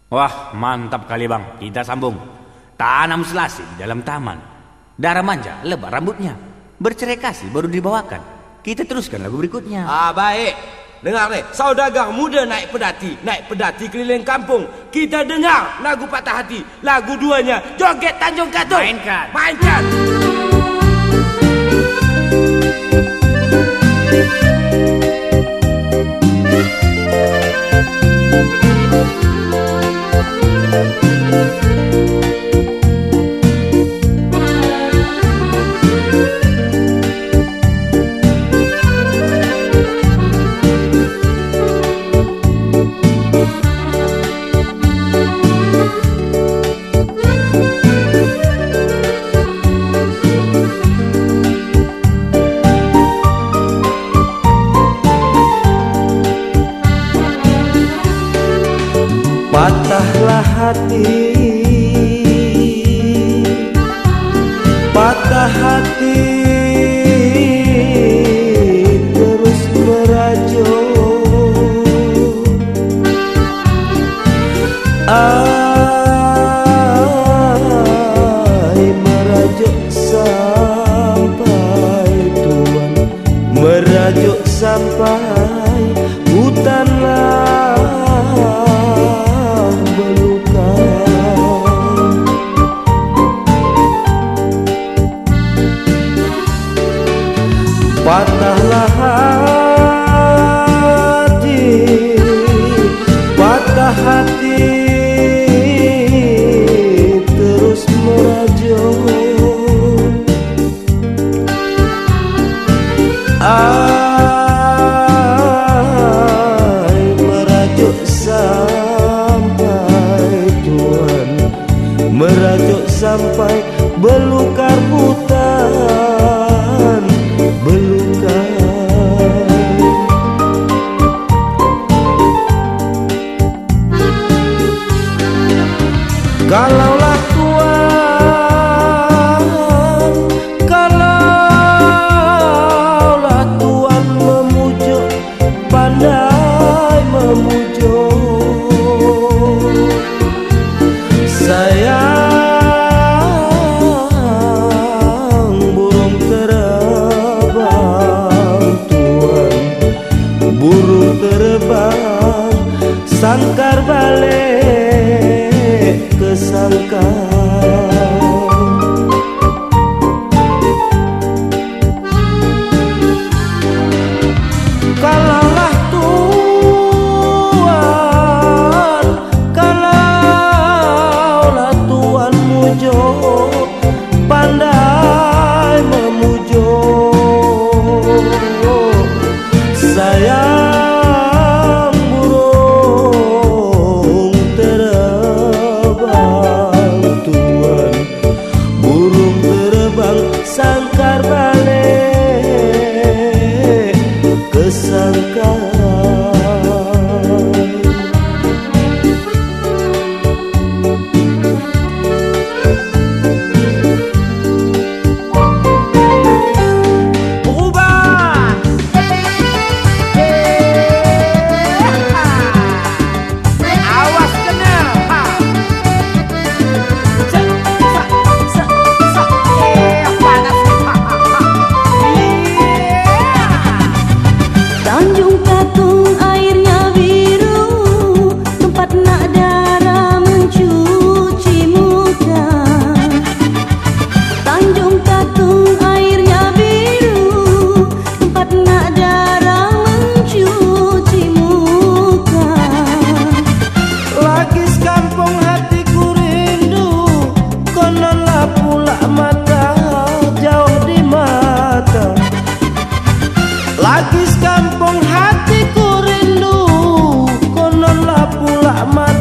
Wah, mantap kali bang. Kita sambung. Tanam selasih di dalam taman. Darah manja, lebar rambutnya. Bercerai kasih baru dibawakan. Kita teruskan lagu berikutnya. Baik. Dengar nih, saudagar muda naik pedati keliling kampung. Kita dengar lagu patah hati. Lagu duanya, Joget Tanjung Katung. Mainkan. Patahlah hati, patah hati terus merajuk. Merajuk sampai Tuhan, merajuk sampai hutanlah beluka. Patahlah hati, patah hati terus merajuk. Merajuk sampai Tuhan, merajuk sampai belukar hutan, belukar. Kalaulah Tuhan memujuk, pandai memujuk, sayang burung terbang Tuhan, burung terbang sangkar balik ke sangkar. Kalaulah Tuhan mujuk, pandai memujuk, sayang burung terbang Tuhan, burung terbang sangkar balik ke sangkar. Lagi sekampung hatiku rindu, kononlah pula mata